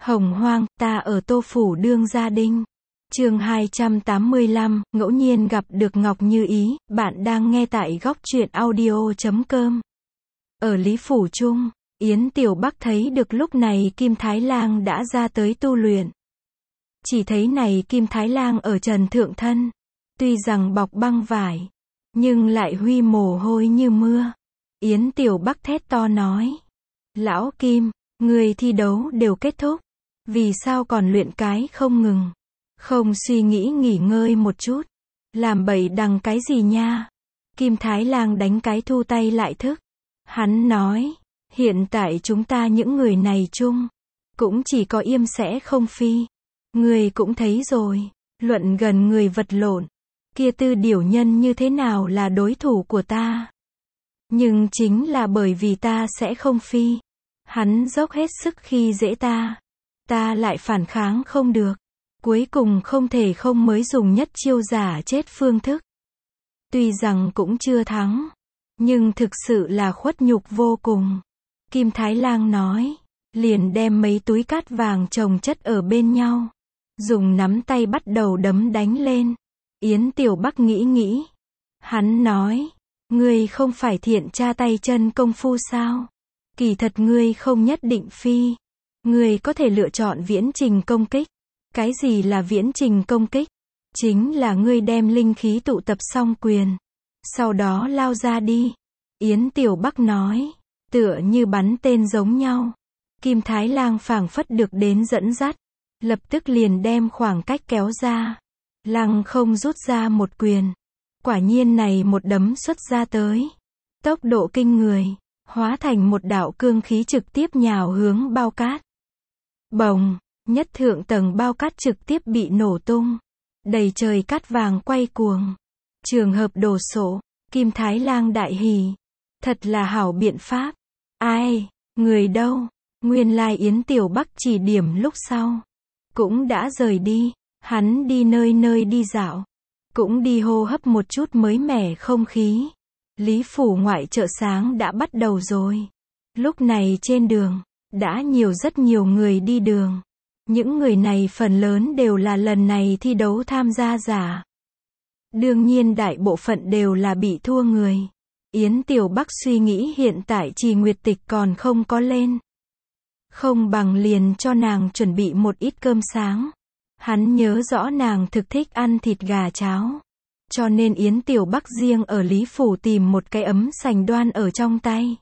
Hồng hoang, ta ở Tô Phủ đương gia đinh. Chương 285, ngẫu nhiên gặp được Ngọc Như Ý, bạn đang nghe tại góc truyện audio.com. Ở Lý Phủ Trung, Yến Tiểu Bắc thấy được lúc này Kim Thái Lang đã ra tới tu luyện. Chỉ thấy này Kim Thái Lang ở trần thượng thân, tuy rằng bọc băng vải, nhưng lại huy mồ hôi như mưa. Yến Tiểu Bắc thét to nói: Lão Kim, người thi đấu đều kết thúc, vì sao còn luyện cái không ngừng? Không suy nghĩ nghỉ ngơi một chút, làm bậy đằng cái gì nha? Kim Thái Lang đánh cái thu tay lại thức. Hắn nói, hiện tại chúng ta những người này chung, cũng chỉ có Yêm sẽ không phi. Người cũng thấy rồi, luận gần người vật lộn, kia Tư Điểu Nhân như thế nào là đối thủ của ta? Nhưng chính là bởi vì ta sẽ không phi, hắn dốc hết sức khi dễ ta lại phản kháng không được, cuối cùng không thể không mới dùng nhất chiêu giả chết phương thức. Tuy rằng cũng chưa thắng, nhưng thực sự là khuất nhục vô cùng. Kim Thái Lang nói, liền đem mấy túi cát vàng chồng chất ở bên nhau, dùng nắm tay bắt đầu đấm đánh lên. Yến Tiểu Bắc nghĩ, hắn nói, ngươi không phải thiện tra tay chân công phu sao? Kỳ thật ngươi không nhất định phi, ngươi có thể lựa chọn viễn trình công kích. Cái gì là viễn trình công kích? Chính là ngươi đem linh khí tụ tập xong quyền, sau đó lao ra đi. Yến Tiểu Bắc nói, tựa như bắn tên giống nhau. Kim Thái Lang phảng phất được đến dẫn dắt, lập tức liền đem khoảng cách kéo ra, lăng không rút ra một quyền. Quả nhiên này một đấm xuất ra tới, tốc độ kinh người, hóa thành một đạo cương khí trực tiếp nhào hướng bao cát. Bồng, nhất thượng tầng bao cát trực tiếp bị nổ tung, đầy trời cát vàng quay cuồng. Trường hợp đồ sộ, Kim Thái Lang đại hỉ, thật là hảo biện pháp. Ai, người đâu? Nguyên lai Yến Tiểu Bắc chỉ điểm lúc sau, cũng đã rời đi, hắn đi nơi nơi đi dạo, cũng đi hô hấp một chút mới mẻ không khí. Lý Phủ ngoại chợ sáng đã bắt đầu rồi. Lúc này trên đường, đã rất nhiều người đi đường. Những người này phần lớn đều là lần này thi đấu tham gia giả. Đương nhiên đại bộ phận đều là bị thua người. Yến Tiểu Bắc suy nghĩ hiện tại Trì Nguyệt Tịch còn không có lên, không bằng liền cho nàng chuẩn bị một ít cơm sáng. Hắn nhớ rõ nàng thực thích ăn thịt gà cháo, cho nên Yến Tiểu Bắc riêng ở Lý Phủ tìm một cái ấm sành đoan ở trong tay.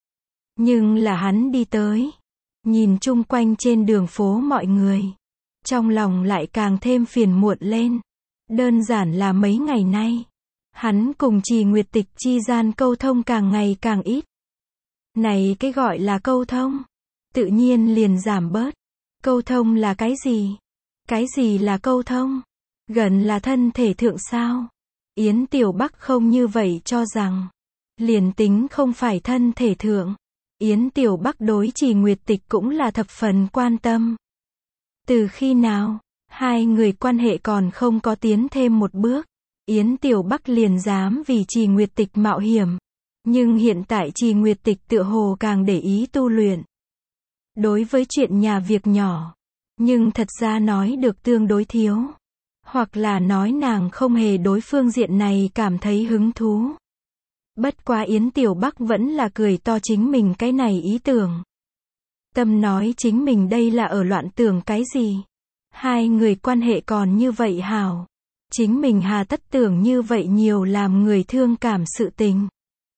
Nhưng là hắn đi tới, nhìn chung quanh trên đường phố mọi người, trong lòng lại càng thêm phiền muộn lên. Đơn giản là mấy ngày nay, hắn cùng Trì Nguyệt Tịch chi gian câu thông càng ngày càng ít. Này cái gọi là câu thông, tự nhiên liền giảm bớt. Câu thông là cái gì? Cái gì là câu thông? Gần là thân thể thượng sao? Yến Tiểu Bắc không như vậy cho rằng. Liền tính không phải thân thể thượng, Yến Tiểu Bắc đối Trì Nguyệt Tịch cũng là thập phần quan tâm. Từ khi nào, hai người quan hệ còn không có tiến thêm một bước, Yến Tiểu Bắc liền dám vì Trì Nguyệt Tịch mạo hiểm. Nhưng hiện tại Trì Nguyệt Tịch tựa hồ càng để ý tu luyện. Đối với chuyện nhà việc nhỏ, nhưng thật ra nói được tương đối thiếu. Hoặc là nói nàng không hề đối phương diện này cảm thấy hứng thú. Bất quá Yến Tiểu Bắc vẫn là cười to chính mình cái này ý tưởng. Tâm nói chính mình đây là ở loạn tưởng cái gì. Hai người quan hệ còn như vậy hảo, chính mình hà tất tưởng như vậy nhiều làm người thương cảm sự tình.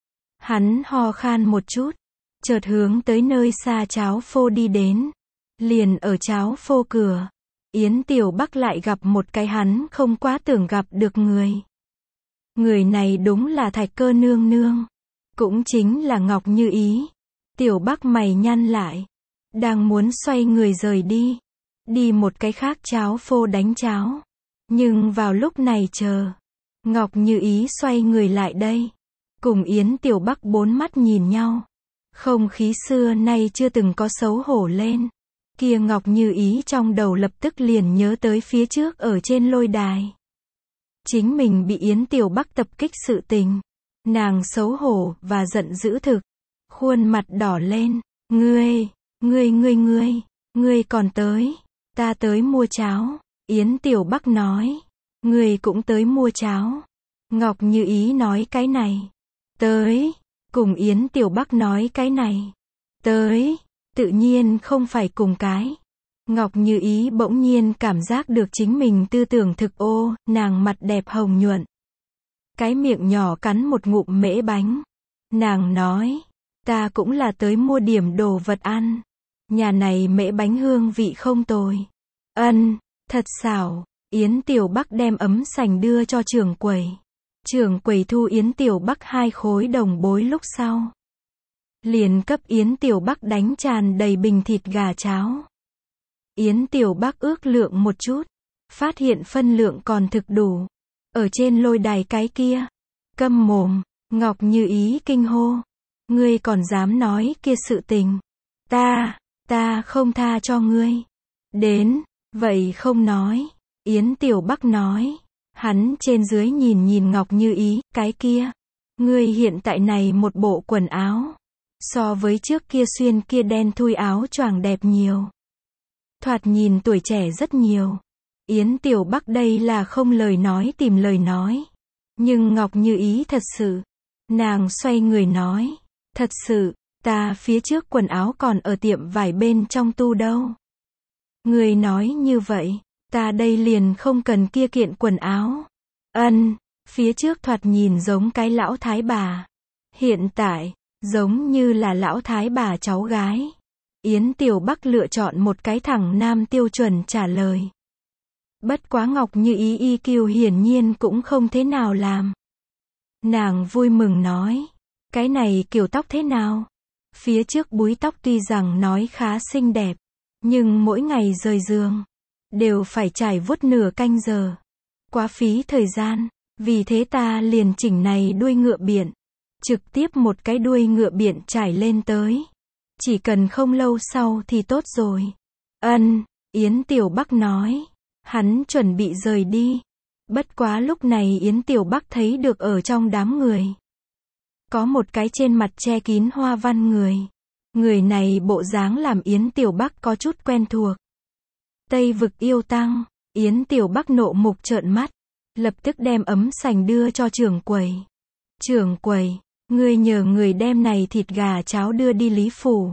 Hắn ho khan một chút, chợt hướng tới nơi xa cháo phô đi đến. Liền ở cháo phô cửa, Yến Tiểu Bắc lại gặp một cái hắn không quá tưởng gặp được người. Người này đúng là Thạch Cơ nương nương, cũng chính là Ngọc Như Ý. Tiểu Bắc mày nhăn lại, đang muốn xoay người rời đi một cái khác cháo phô đánh cháo. Nhưng vào lúc này Ngọc Như Ý xoay người lại đây, cùng Yến Tiểu Bắc bốn mắt nhìn nhau. Không khí xưa nay chưa từng có xấu hổ lên. Kia Ngọc Như Ý trong đầu lập tức liền nhớ tới phía trước ở trên lôi đài. Chính mình bị Yến Tiểu Bắc tập kích sự tình. Nàng xấu hổ và giận dữ thực. Khuôn mặt đỏ lên. Ngươi, Ngươi còn tới. Ta tới mua cháo. Yến Tiểu Bắc nói. Ngươi cũng tới mua cháo. Ngọc Như Ý nói cái này. Tới. Cùng Yến Tiểu Bắc nói cái này. Tới. Tự nhiên không phải cùng cái. Ngọc Như Ý bỗng nhiên cảm giác được chính mình tư tưởng thực ô, nàng mặt đẹp hồng nhuận. Cái miệng nhỏ cắn một ngụm mễ bánh. Nàng nói, ta cũng là tới mua điểm đồ vật ăn. Nhà này mễ bánh hương vị không tồi. Thật xảo. Yến Tiểu Bắc đem ấm sành đưa cho trưởng quầy. Trưởng quầy thu Yến Tiểu Bắc 2 khối đồng bối lúc sau. Liền cấp Yến Tiểu Bắc đánh tràn đầy bình thịt gà cháo. Yến Tiểu Bắc ước lượng một chút. Phát hiện phân lượng còn thực đủ. Ở trên lôi đài cái kia. Câm mồm. Ngọc Như Ý kinh hô. Ngươi còn dám nói kia sự tình. Ta không tha cho ngươi. Đến. Vậy không nói. Yến Tiểu Bắc nói. Hắn trên dưới nhìn Ngọc Như Ý, cái kia. Ngươi hiện tại này một bộ quần áo. So với trước kia xuyên kia đen thui áo choàng đẹp nhiều. Thoạt nhìn tuổi trẻ rất nhiều. Yến Tiểu Bắc đây là không lời nói tìm lời nói. Nhưng Ngọc Như Ý thật sự. Nàng xoay người nói. Thật sự, ta phía trước quần áo còn ở tiệm vải bên trong tu đâu. Người nói như vậy, ta đây liền không cần kia kiện quần áo. Phía trước thoạt nhìn giống cái lão thái bà. Hiện tại, giống như là lão thái bà cháu gái. Yến Tiểu Bắc lựa chọn một cái thẳng nam tiêu chuẩn trả lời. Bất quá Ngọc Như Ý IQ hiển nhiên cũng không thế nào làm. Nàng vui mừng nói. Cái này kiểu tóc thế nào? Phía trước búi tóc tuy rằng nói khá xinh đẹp. Nhưng mỗi ngày rời giường. Đều phải trải vuốt nửa canh giờ. Quá phí thời gian. Vì thế ta liền chỉnh này đuôi ngựa biện. Trực tiếp một cái đuôi ngựa biện trải lên tới. Chỉ cần không lâu sau thì tốt rồi. Yến Tiểu Bắc nói. Hắn chuẩn bị rời đi. Bất quá lúc này Yến Tiểu Bắc thấy được ở trong đám người. Có một cái trên mặt che kín hoa văn người. Người này bộ dáng làm Yến Tiểu Bắc có chút quen thuộc. Tây Vực Yêu Tăng. Yến Tiểu Bắc nộ mục trợn mắt. Lập tức đem ấm sành đưa cho trưởng quầy. Trưởng quầy, ngươi nhờ người đem này thịt gà cháo đưa đi Lý Phủ.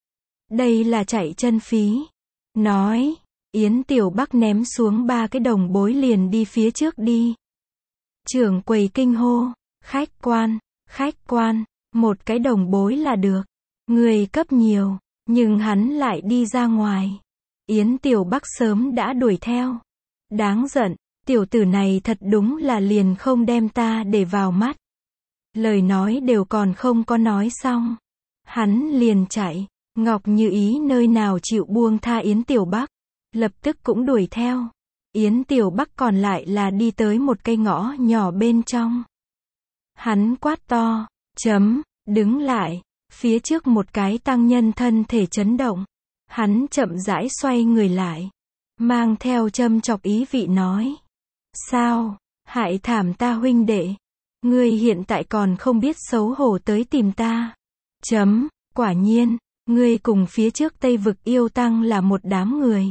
Đây là chạy chân phí. Nói. Yến Tiểu Bắc ném xuống 3 cái đồng bối liền đi phía trước đi. Trưởng quầy kinh hô. Khách quan, một cái đồng bối là được. Người cấp nhiều, nhưng hắn lại đi ra ngoài. Yến Tiểu Bắc sớm đã đuổi theo. Đáng giận, tiểu tử này thật đúng là liền không đem ta để vào mắt. Lời nói đều còn không có nói xong. Hắn liền chạy. Ngọc Như Ý nơi nào chịu buông tha Yến Tiểu Bắc. Lập tức cũng đuổi theo. Yến Tiểu Bắc còn lại là đi tới một cây ngõ nhỏ bên trong. Hắn quát to. Đứng lại. Phía trước một cái tăng nhân thân thể chấn động. Hắn chậm rãi xoay người lại. Mang theo châm chọc ý vị nói. Sao? Hại thảm ta huynh đệ. Ngươi hiện tại còn không biết xấu hổ tới tìm ta. Quả nhiên. Ngươi cùng phía trước Tây Vực Yêu Tăng là một đám người.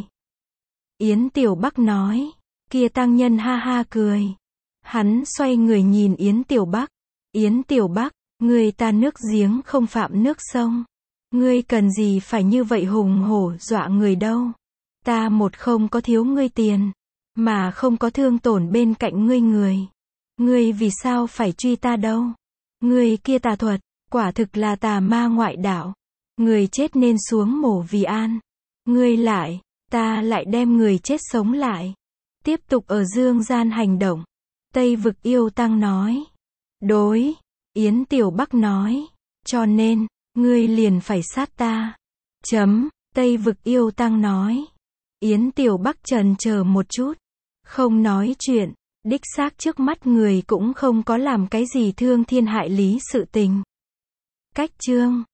Yến Tiểu Bắc nói. Kia tăng nhân ha ha cười. Hắn xoay người nhìn Yến Tiểu Bắc. Yến Tiểu Bắc, ngươi ta nước giếng không phạm nước sông. Ngươi cần gì phải như vậy hùng hổ dọa người đâu. Ta một không có thiếu ngươi tiền. Mà không có thương tổn bên cạnh ngươi người. Ngươi vì sao phải truy ta đâu. Ngươi kia tà thuật, quả thực là tà ma ngoại đạo. Người chết nên xuống mổ vì an. Ngươi lại, ta lại đem người chết sống lại. Tiếp tục ở dương gian hành động. Tây Vực Yêu Tăng nói. Đối. Yến Tiểu Bắc nói. Cho nên, ngươi liền phải sát ta. Tây Vực Yêu Tăng nói. Yến Tiểu Bắc chần chờ một chút. Không nói chuyện. Đích xác trước mắt người cũng không có làm cái gì thương thiên hại lý sự tình. Cách chương